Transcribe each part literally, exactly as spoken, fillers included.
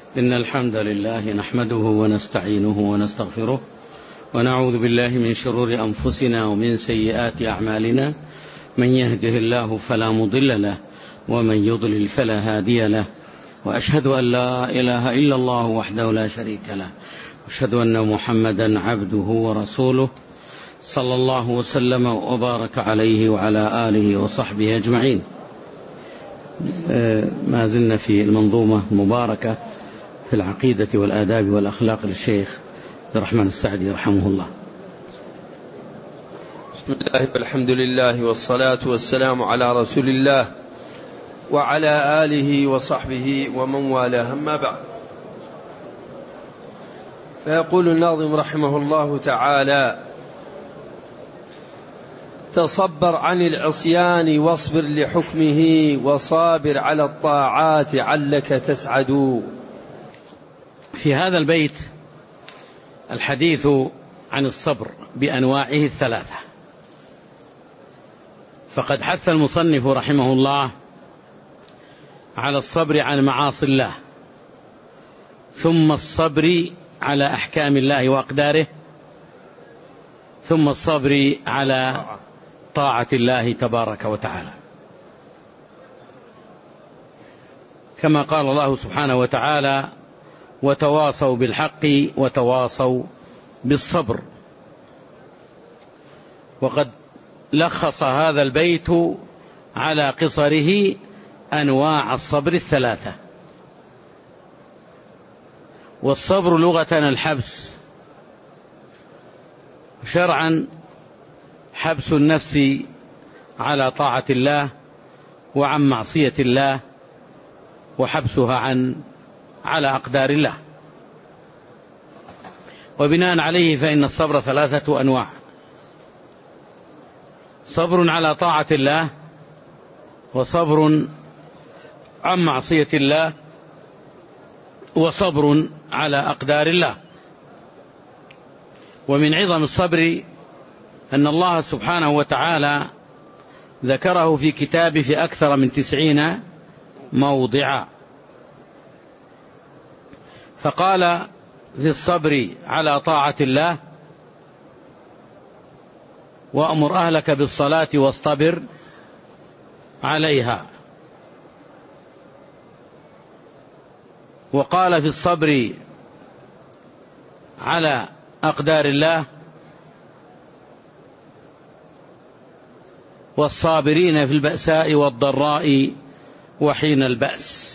إن الحمد لله نحمده ونستعينه ونستغفره ونعوذ بالله من شرور أنفسنا ومن سيئات أعمالنا. من يهده الله فلا مضل له ومن يضلل فلا هادي له، وأشهد أن لا إله إلا الله وحده لا شريك له، وأشهد أن محمدا عبده ورسوله صلى الله وسلم وبارك عليه وعلى آله وصحبه أجمعين. ما زلنا في المنظومة المباركة في العقيدة والآداب والأخلاق للشيخ عبد الرحمن السعدي رحمه الله. بسم الله والحمد لله والصلاة والسلام على رسول الله وعلى آله وصحبه ومن والاه، أما بعد. فيقول الناظم رحمه الله تعالى: تصبر عن العصيان واصبر لحكمه وصابر على الطاعات علك تسعد. في هذا البيت الحديث عن الصبر بأنواعه الثلاثة، فقد حث المصنف رحمه الله على الصبر عن معاصي الله، ثم الصبر على أحكام الله وأقداره، ثم الصبر على طاعة الله تبارك وتعالى، كما قال الله سبحانه وتعالى: وتواصوا بالحق وتواصوا بالصبر. وقد لخص هذا البيت على قصره أنواع الصبر الثلاثة. والصبر لغة الحبس، شرعا حبس النفس على طاعة الله وعن معصية الله، وحبسها عن على أقدار الله. وبناء عليه فإن الصبر ثلاثة أنواع: صبر على طاعة الله، وصبر عن معصية الله، وصبر على أقدار الله. ومن عظم الصبر أن الله سبحانه وتعالى ذكره في كتابه في أكثر من تسعين موضعا، فقال في الصبر على طاعة الله: وأمر أهلك بالصلاة واصطبر عليها. وقال في الصبر على أقدار الله: والصابرين في البأساء والضراء وحين البأس.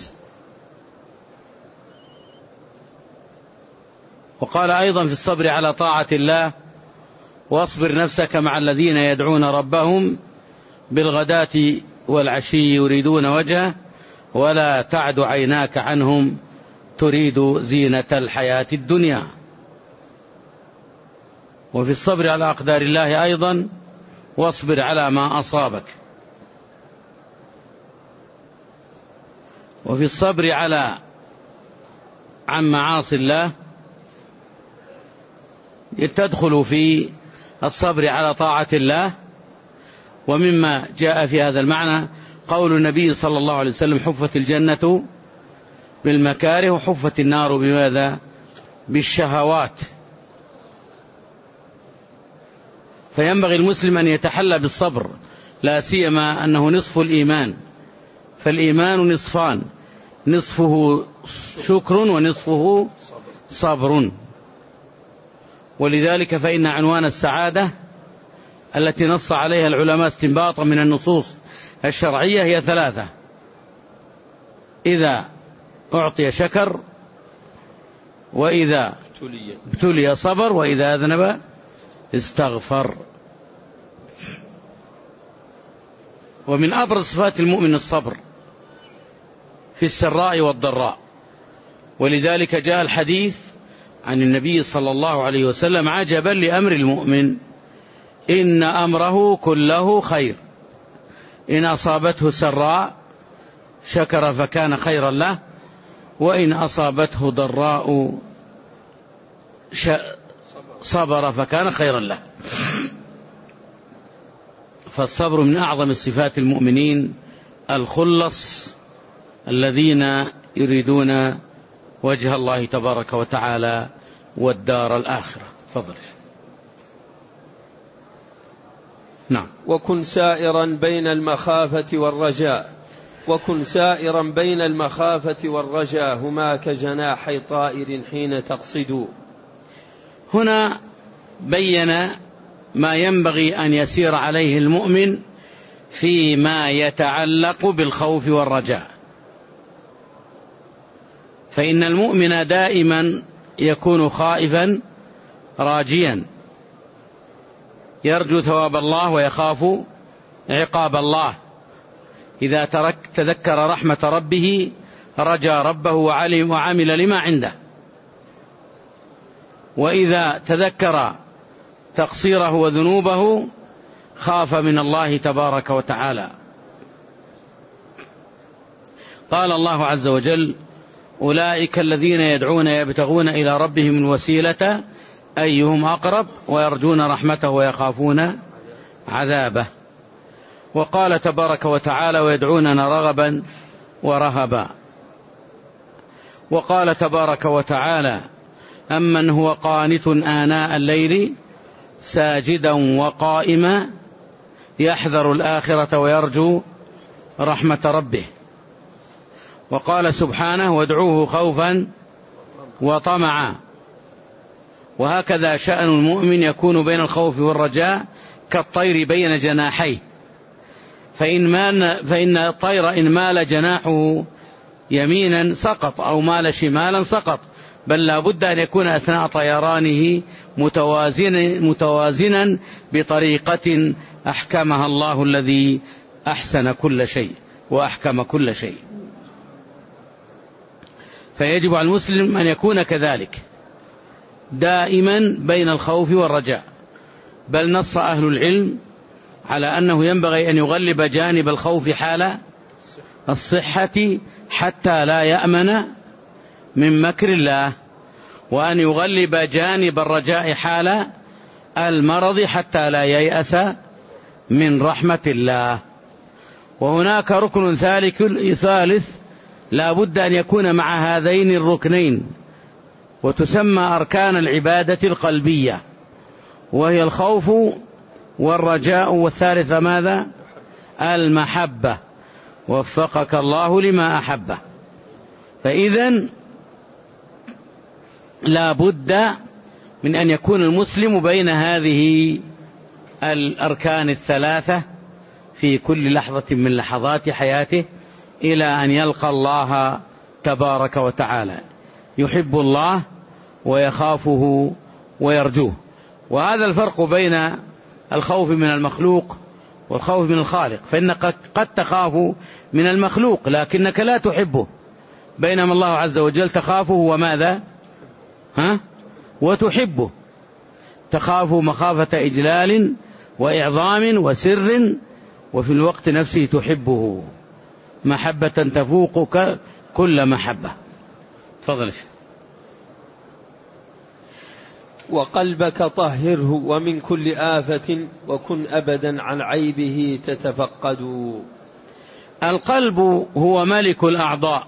وقال أيضا في الصبر على طاعة الله: واصبر نفسك مع الذين يدعون ربهم بالغداة والعشي يريدون وجهه ولا تعد عيناك عنهم تريد زينة الحياة الدنيا. وفي الصبر على أقدار الله أيضا: واصبر على ما أصابك. وفي الصبر على عن معاصي الله تدخل في الصبر على طاعة الله. ومما جاء في هذا المعنى قول النبي صلى الله عليه وسلم: حفت الجنة بالمكاره وحفت النار بماذا؟ بالشهوات. فينبغي المسلم أن يتحلى بالصبر، لا سيما أنه نصف الإيمان، فالإيمان نصفان: نصفه شكر ونصفه صبر. ولذلك فإن عنوان السعادة التي نص عليها العلماء استنباطا من النصوص الشرعية هي ثلاثة: إذا أعطي شكر، وإذا ابتلي صبر، وإذا أذنب استغفر. ومن أبرز صفات المؤمن الصبر في السراء والضراء. ولذلك جاء الحديث عن النبي صلى الله عليه وسلم: عجبا لأمر المؤمن إن أمره كله خير، إن أصابته سراء شكر فكان خيرا له، وإن أصابته ضراء صبر فكان خيرا له. فالصبر من أعظم صفات المؤمنين الخلص الذين يريدون وجه الله تبارك وتعالى والدار الآخرة. تفضل. نعم. وكن سائرا بين المخافة والرجاء وكن سائرا بين المخافة والرجاء هما كجناحي طائر حين تقصد. هنا بين ما ينبغي أن يسير عليه المؤمن فيما يتعلق بالخوف والرجاء، فإن المؤمن دائما يكون خائفا راجيا، يرجو ثواب الله ويخاف عقاب الله. إذا ترك تذكر رحمة ربه رجا ربه وعلم وعمل لما عنده، وإذا تذكر تقصيره وذنوبه خاف من الله تبارك وتعالى. قال الله عز وجل: أولئك الذين يدعون يبتغون إلى ربهم الوسيلة أيهم أقرب ويرجون رحمته ويخافون عذابه. وقال تبارك وتعالى: ويدعوننا رغبا ورهبا. وقال تبارك وتعالى: أمن هو قانت آناء الليل ساجدا وقائما يحذر الآخرة ويرجو رحمة ربه. وقال سبحانه: وادعوه خوفا وطمعا. وهكذا شأن المؤمن يكون بين الخوف والرجاء كالطير بين جناحيه، فإن, فإن الطير إن مال جناحه يمينا سقط أو مال شمالا سقط، بل لا بد أن يكون أثناء طيرانه متوازنا, متوازنا بطريقة أحكمها الله الذي أحسن كل شيء وأحكم كل شيء. فيجب على المسلم أن يكون كذلك دائما بين الخوف والرجاء، بل نص أهل العلم على أنه ينبغي أن يغلب جانب الخوف حال الصحة حتى لا يأمن من مكر الله، وأن يغلب جانب الرجاء حال المرض حتى لا ييأس من رحمة الله. وهناك ركن ثالث لا بد أن يكون مع هذين الركنين، وتسمى أركان العبادة القلبية، وهي الخوف والرجاء، والثالثة ماذا؟ المحبة. وفقك الله لما أحبه. فإذن لا بد من أن يكون المسلم بين هذه الأركان الثلاثة في كل لحظة من لحظات حياته إلى أن يلقى الله تبارك وتعالى، يحب الله ويخافه ويرجوه. وهذا الفرق بين الخوف من المخلوق والخوف من الخالق، فإنك قد تخاف من المخلوق لكنك لا تحبه، بينما الله عز وجل تخافه وماذا؟ ها؟ وتحبه. تخاف مخافة إجلال وإعظام وسر، وفي الوقت نفسه تحبه محبة تفوق كل محبة. تفضل. وقلبك طهره ومن كل آفة وكن أبدا عن عيبه تتفقد. القلب هو ملك الأعضاء،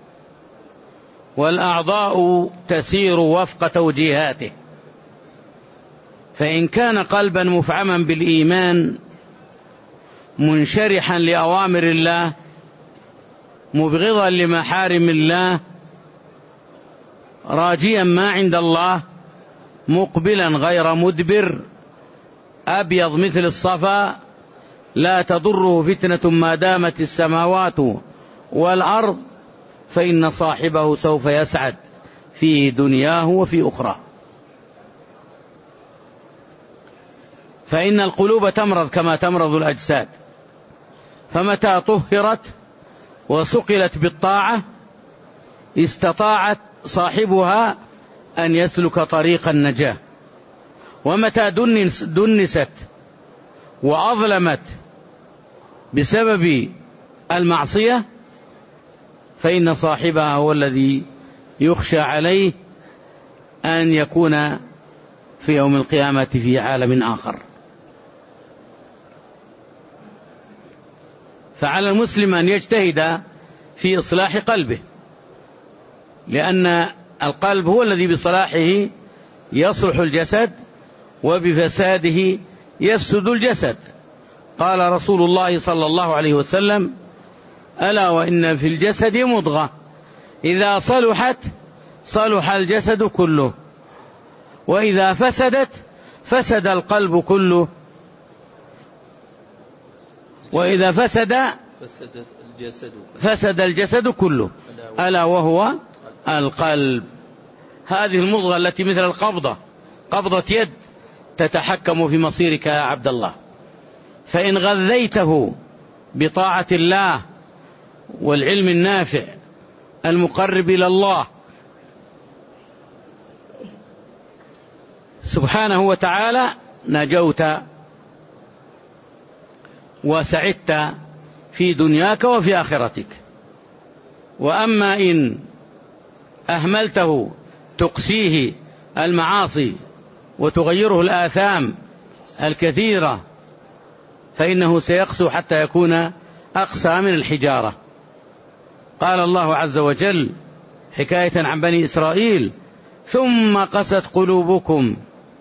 والأعضاء تسير وفق توجيهاته، فإن كان قلبا مفعما بالإيمان منشرحا لأوامر الله مبغضا لمحارم الله راجيا ما عند الله مقبلا غير مدبر أبيض مثل الصفا لا تضره فتنة ما دامت السماوات والأرض، فإن صاحبه سوف يسعد في دنياه وفي أخرى. فإن القلوب تمرض كما تمرض الأجساد، فمتى طهرت وسقلت بالطاعة استطاعت صاحبها أن يسلك طريق النجاة، ومتى دنست وأظلمت بسبب المعصية فإن صاحبها هو الذي يخشى عليه أن يكون في يوم القيامة في عالم آخر. فعلى المسلم أن يجتهد في إصلاح قلبه، لأن القلب هو الذي بصلاحه يصلح الجسد وبفساده يفسد الجسد. قال رسول الله صلى الله عليه وسلم: ألا وإن في الجسد مضغة إذا صلحت صلح الجسد كله، وإذا فسدت فسد القلب كله، وإذا فسد فسد الجسد كله، ألا وهو القلب. هذه المضغة التي مثل القبضة، قبضة يد، تتحكم في مصيرك يا عبد الله. فإن غذيته بطاعة الله والعلم النافع المقرب إلى الله سبحانه وتعالى نجوت وسعدت في دنياك وفي آخرتك. وأما إن أهملته تقسيه المعاصي وتغيره الآثام الكثيرة فإنه سيقسو حتى يكون أقسى من الحجارة. قال الله عز وجل حكاية عن بني إسرائيل: ثم قست قلوبكم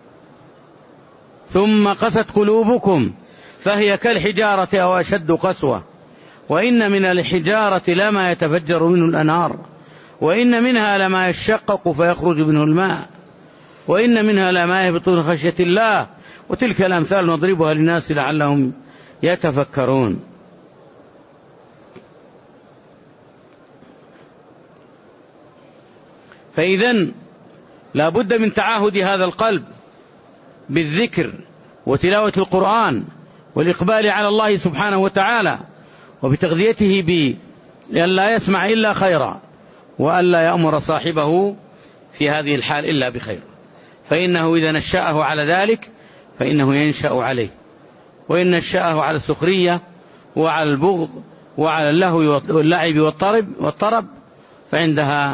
ثم قست قلوبكم فهي كالحجارة أو أشد قسوة، وإن من الحجارة لما يتفجر منه الأنهار، وإن منها لما يشقق فيخرج منه الماء، وإن منها لما يهبط من خشية الله، وتلك الأمثال نضربها للناس لعلهم يتفكرون. فإذن لا بد من تعاهد هذا القلب بالذكر وتلاوة القرآن والإقبال على الله سبحانه وتعالى، وبتغذيته بأن لا يسمع إلا خيرا، وأن لا يأمر صاحبه في هذه الحال إلا بخير، فإنه إذا نشأه على ذلك فإنه ينشأ عليه، وإن نشأه على السخرية وعلى البغض وعلى اللهو واللعب والطرب والطرب فعندها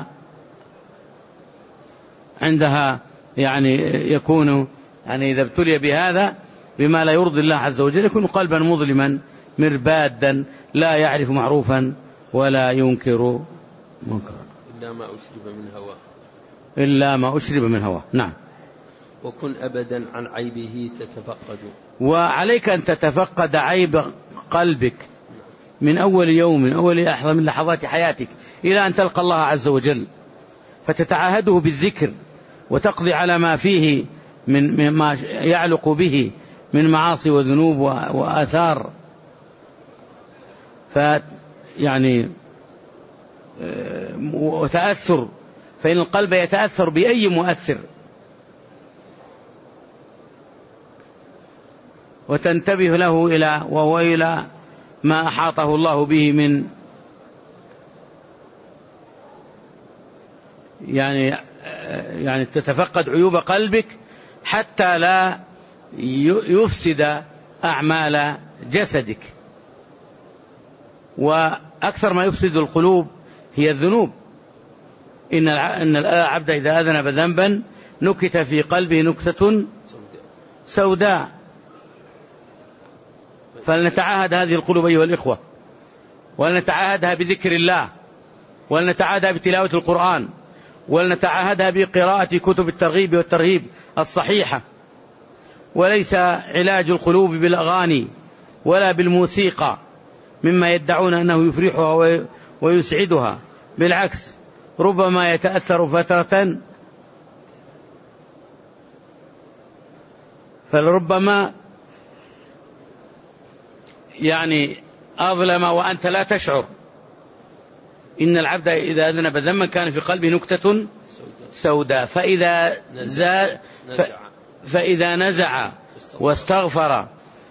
عندها يعني يكون يعني إذا ابتلي بهذا بما لا يرضي الله عز وجل يكون قلبا مظلما مربادا لا يعرف معروفا ولا ينكر منكرا إلا ما أشرب من هواه إلا ما أشرب من هواه. نعم. وكن أبدا عن عيبه تتفقد. وعليك أن تتفقد عيب قلبك من أول يوم، من أول لحظة من لحظات حياتك إلى أن تلقى الله عز وجل، فتتعاهده بالذكر وتقضي على ما فيه من ما يعلق به من معاصي وذنوب وآثار. فيعني وتأثر، فإن القلب يتأثر بأي مؤثر، وتنتبه له إلى وهو إلى ما أحاطه الله به من يعني يعني تتفقد عيوب قلبك حتى لا يفسد أعمال جسدك. وأكثر ما يفسد القلوب هي الذنوب. إن إن العبد إذا أذنب ذنبا نكت في قلبه نكتة سوداء. فلنتعاهد هذه القلوب أيها الإخوة، ولنتعاهدها بذكر الله، ولنتعاهدها بتلاوة القرآن، ولنتعاهدها بقراءة كتب الترغيب والترهيب الصحيحة. وليس علاج القلوب بالأغاني ولا بالموسيقى مما يدعون أنه يفرحها ويسعدها، بالعكس ربما يتأثر فترة فلربما يعني أظلم وأنت لا تشعر. إن العبد إذا أذنب ذنبا كان في قلبه نكتة سوداء فإذا زاد فإذا نزع واستغفر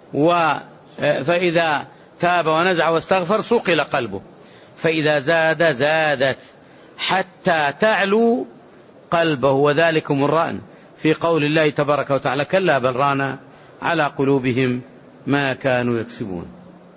فإذا تاب ونزع واستغفر صقل قلبه، فإذا زاد زادت حتى تعلو قلبه، وذلكم الرأن في قول الله تبارك وتعالى: كلا بل ران على قلوبهم ما كانوا يكسبون.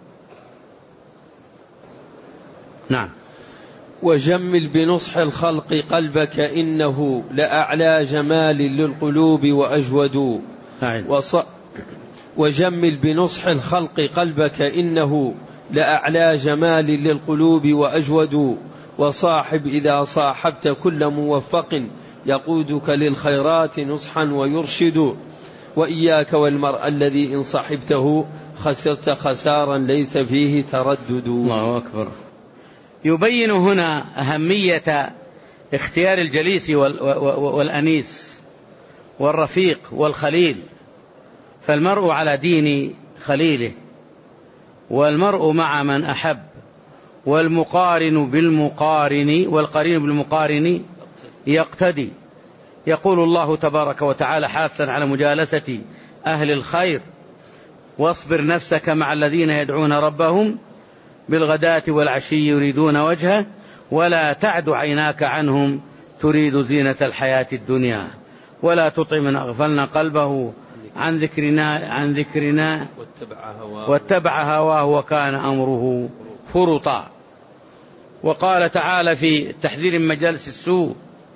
نعم. وجمل بنصح الخلق قلبك إنه لأعلى جمال للقلوب وأجود. وص... وجمل بنصح الخلق قلبك إنه لأعلى جمال للقلوب وأجود. وصاحب إذا صاحبت كل موفق يقودك للخيرات نصحا ويرشد، وإياك والمرء الذي إن صحبته خسرت خسارا ليس فيه تردد. الله أكبر. يبين هنا أهمية اختيار الجليس والأنيس والرفيق والخليل، فالمرء على دين خليله، والمرء مع من أحب، والمقارن بالمقارن والقرين بالمقارن يقتدي. يقول الله تبارك وتعالى حاثا على مجالسة أهل الخير: واصبر نفسك مع الذين يدعون ربهم بالغداة والعشي يريدون وجهه ولا تعد عيناك عنهم تريد زينة الحياة الدنيا ولا تطع من أغفلنا قلبه عن ذكرنا عن ذكرنا واتبع هواه وكان أمره فرطا. وقال تعالى في تحذير مجالس السوء: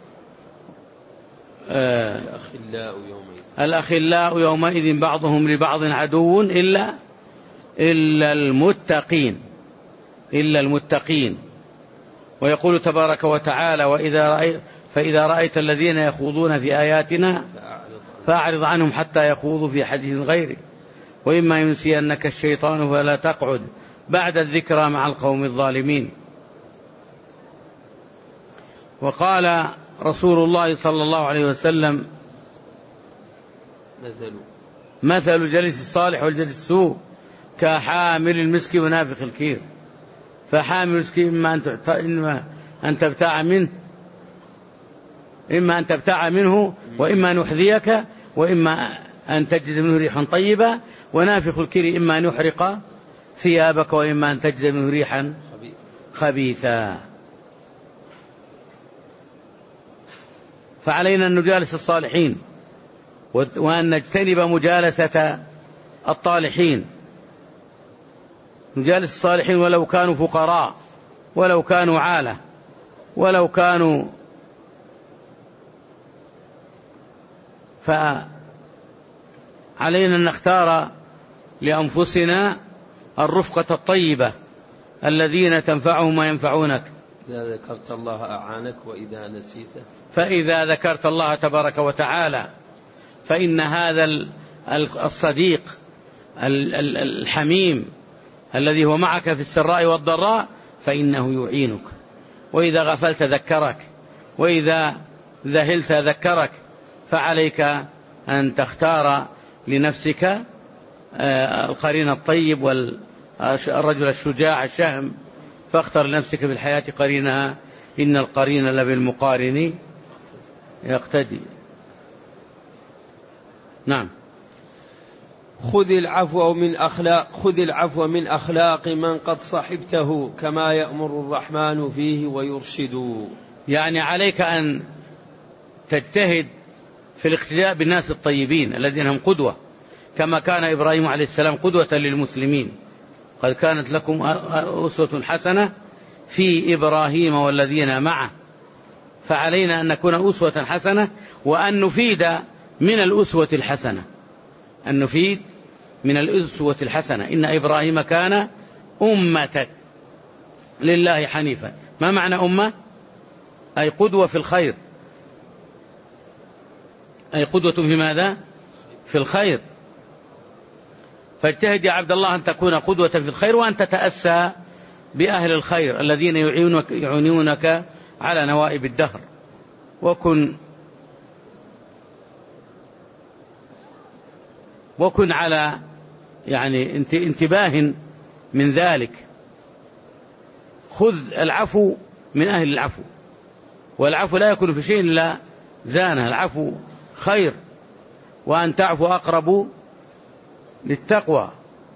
الأخلاء يومئذ بعضهم لبعض عدو إلا إلا المتقين إلا المتقين. ويقول تبارك وتعالى: وإذا رأيت فإذا رأيت الذين يخوضون في آياتنا فأعرض عنهم حتى يخوضوا في حديث غيره وإما ينسينك الشيطان فلا تقعد بعد الذكرى مع القوم الظالمين. وقال رسول الله صلى الله عليه وسلم: مثل الجليس الصالح والجليس السوء كحامل المسك ونافخ الكير. فحامل المسك إما أن تبتاع منه إما أن تبتاع منه وإما نحذيك وإما أن تجد منه ريحا طيبة، ونافخ الكير إما أن يحرق ثيابك وإما أن تجد منه ريحا خبيثا. فعلينا أن نجالس الصالحين وأن نجتنب مجالسة الطالحين. نجالس الصالحين ولو كانوا فقراء، ولو كانوا عالة، ولو كانوا فعلينا أن نختار لأنفسنا الرفقة الطيبة الذين تنفعهم وينفعونك. إذا ذكرت الله أعانك وإذا نسيته فإذا ذكرت الله تبارك وتعالى فإن هذا الصديق الحميم الذي هو معك في السراء والضراء فإنه يعينك، وإذا غفلت ذكرك، وإذا ذهلت ذكرك. فعليك أن تختار لنفسك القرين الطيب والرجل الشجاع الشهم، فاختر لنفسك في الحياة قرينها، إن القرين لبالمقارن يقتدي. نعم. خذ العفو من أخلاق خذ العفو من أخلاق من قد صحبته كما يأمر الرحمن فيه ويرشد. يعني عليك أن تجتهد في الاقتداء بالناس الطيبين الذين هم قدوة، كما كان إبراهيم عليه السلام قدوة للمسلمين. قد كانت لكم أسوة حسنة في إبراهيم والذين معه. فعلينا أن نكون أسوة حسنة وأن نفيد من الأسوة الحسنة أن نفيد من الأسوة الحسنة. إن إبراهيم كان أمة لله حنيفا. ما معنى أمة؟ أي قدوة في الخير، أي قدوة في ماذا؟ في الخير. فاجتهد يا عبد الله أن تكون قدوة في الخير، وأن تتأسى بأهل الخير الذين يعينونك, يعينونك على نوائب الدهر. وكن وكن على يعني انتباه من ذلك. خذ العفو من أهل العفو، والعفو لا يكون في شيء إلا زانه. العفو خير، وأن تعفو أقرب للتقوى.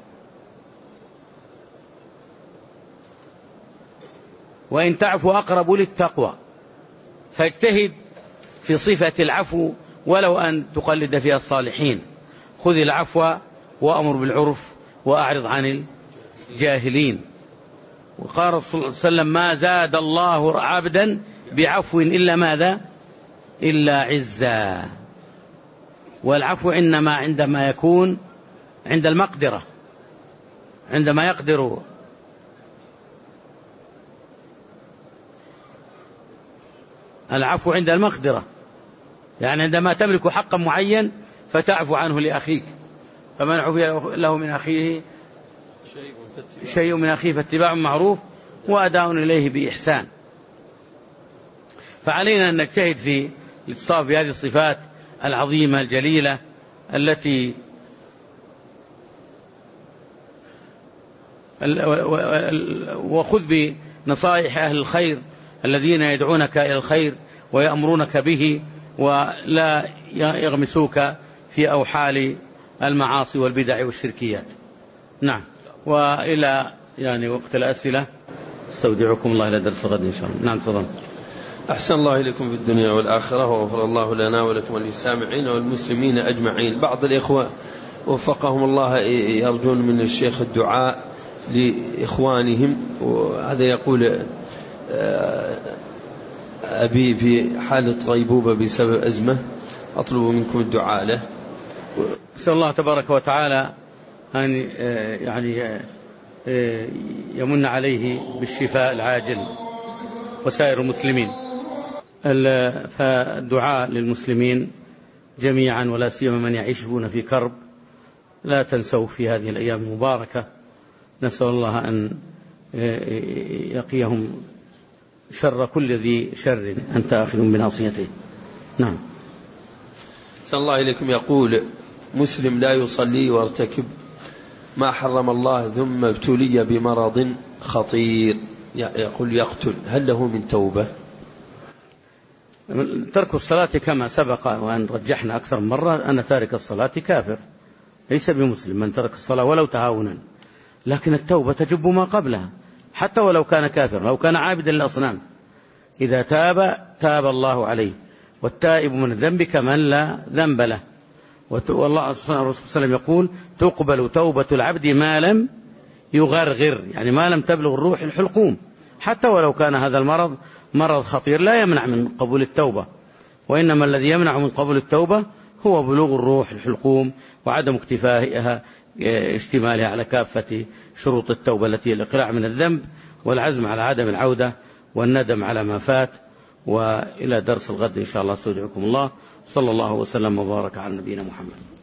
وإن تعفو أقرب للتقوى. فاجتهد في صفة العفو ولو أن تقلد فيها الصالحين. خذ العفو وأمر بالعرف وأعرض عن الجاهلين. وقال صلى الله عليه وسلم: ما زاد الله عبدا بعفو إلا ماذا؟ إلا عزا. والعفو إنما عندما يكون عند المقدرة، عندما يقدر العفو عند المقدرة، يعني عندما تملك حقا معين فتعفو عنه لأخيك، فمن عفي له من أخيه شيء من أخيه فاتباع معروف وأداء إليه بإحسان. فعلينا أن نجتهد في الاتصاف بهذه الصفات العظيمة الجليلة التي وخذ بنصائح أهل الخير الذين يدعونك إلى الخير ويأمرونك به ولا يغمسوك في أوحال المعاصي والبدع والشركيات. نعم. وإلى يعني وقت الأسئلة استودعكم الله إلى درس غد إن شاء الله. نعم تفضل. أحسن الله إليكم في الدنيا والآخرة، وغفر الله لنا ولكم وللسامعين والمسلمين أجمعين. بعض الإخوة وفقهم الله يرجون من الشيخ الدعاء لإخوانهم، وهذا يقول أبي في حالة غيبوبة بسبب أزمة، أطلب منكم الدعاء له. أسأل الله تبارك وتعالى أن يعني يمن عليه بالشفاء العاجل وسائر المسلمين. فالدعاء للمسلمين جميعا ولا سيما من يعيشون في كرب لا تنسوا في هذه الأيام المباركة. نسأل الله أن يقيهم شر كل ذي شر أنت آخذ بناصيته. نعم. أحسن الله إليكم. يقول مسلم لا يصلي وارتكب ما حرم الله ثم ابتلي بمرض خطير يقول يقتل، هل له من توبة؟ ترك الصلاة كما سبق وأن رجحنا أكثر من مرة أن تارك الصلاة كافر ليس بمسلم من ترك الصلاة ولو تهاونا، لكن التوبة تجب ما قبلها حتى ولو كان كافر، لو كان عابدا للأصنام إذا تاب تاب الله عليه، والتائب من الذنب كمن لا ذنب له. والله صلى الله عليه وسلم يقول تقبل توبة العبد ما لم يغرغر، يعني ما لم تبلغ الروح الحلقوم، حتى ولو كان هذا المرض مرض خطير لا يمنع من قبول التوبة، وإنما الذي يمنع من قبول التوبة هو بلوغ الروح الحلقوم وعدم اكتفائها اشتمالها على كافة شروط التوبة التي الإقلاع من الذنب والعزم على عدم العودة والندم على ما فات. وإلى درس الغد إن شاء الله استودعكم الله، صلى الله وسلم وبارك على نبينا محمد.